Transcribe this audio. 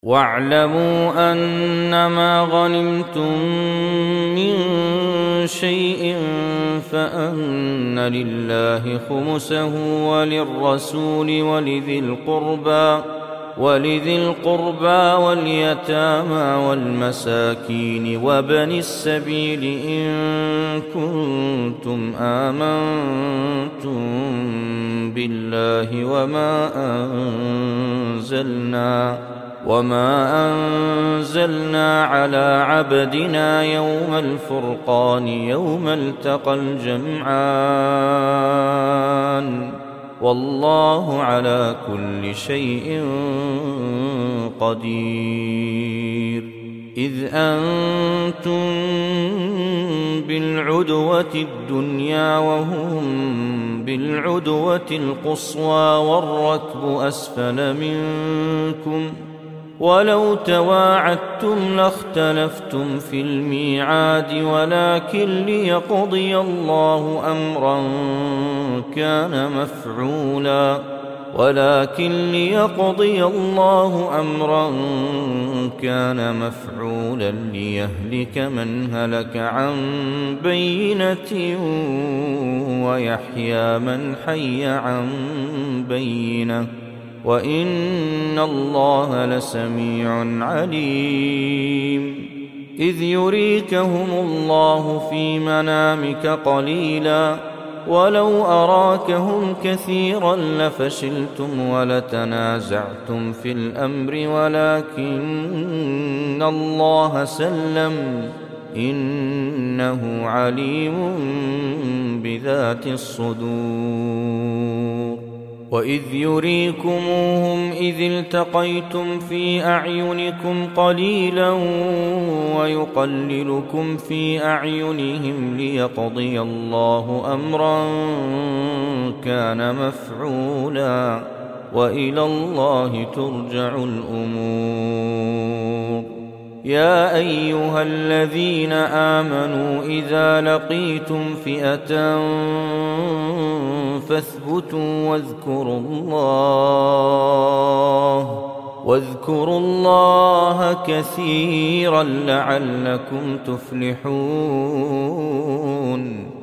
واعلموا أنما غنمتم من شيء فأن لله خمسه وللرسول ولذي القربى واليتامى والمساكين وابن السبيل إن كنتم آمنتم بالله وما أنزلنا على عبدنا يوم الفرقان يوم التقى الجمعان والله على كل شيء قدير. إذ أنتم بالعدوة الدنيا وهم بالعدوة القصوى والركب أسفل منكم ولو تواعدتم لاختلفتم في الميعاد ولكن ليقضي الله أمرا كان مفعولا ليهلك من هلك عن بينة ويحيى من حي عن بينة وإن الله لسميع عليم. إذ يريكهم الله في منامك قليلا ولو أراكهم كثيرا لفشلتم ولتنازعتم في الأمر ولكن الله سلم إنه عليم بذات الصدور. وإذ يريكموهم إذ التقيتم في أعينكم قليلا ويقللكم في أعينهم ليقضي الله أمرا كان مفعولا وإلى الله ترجع الأمور. يا أيها الذين آمنوا إذا لقيتم فئة فاثبتوا واذكروا الله كثيرا لعلكم تفلحون.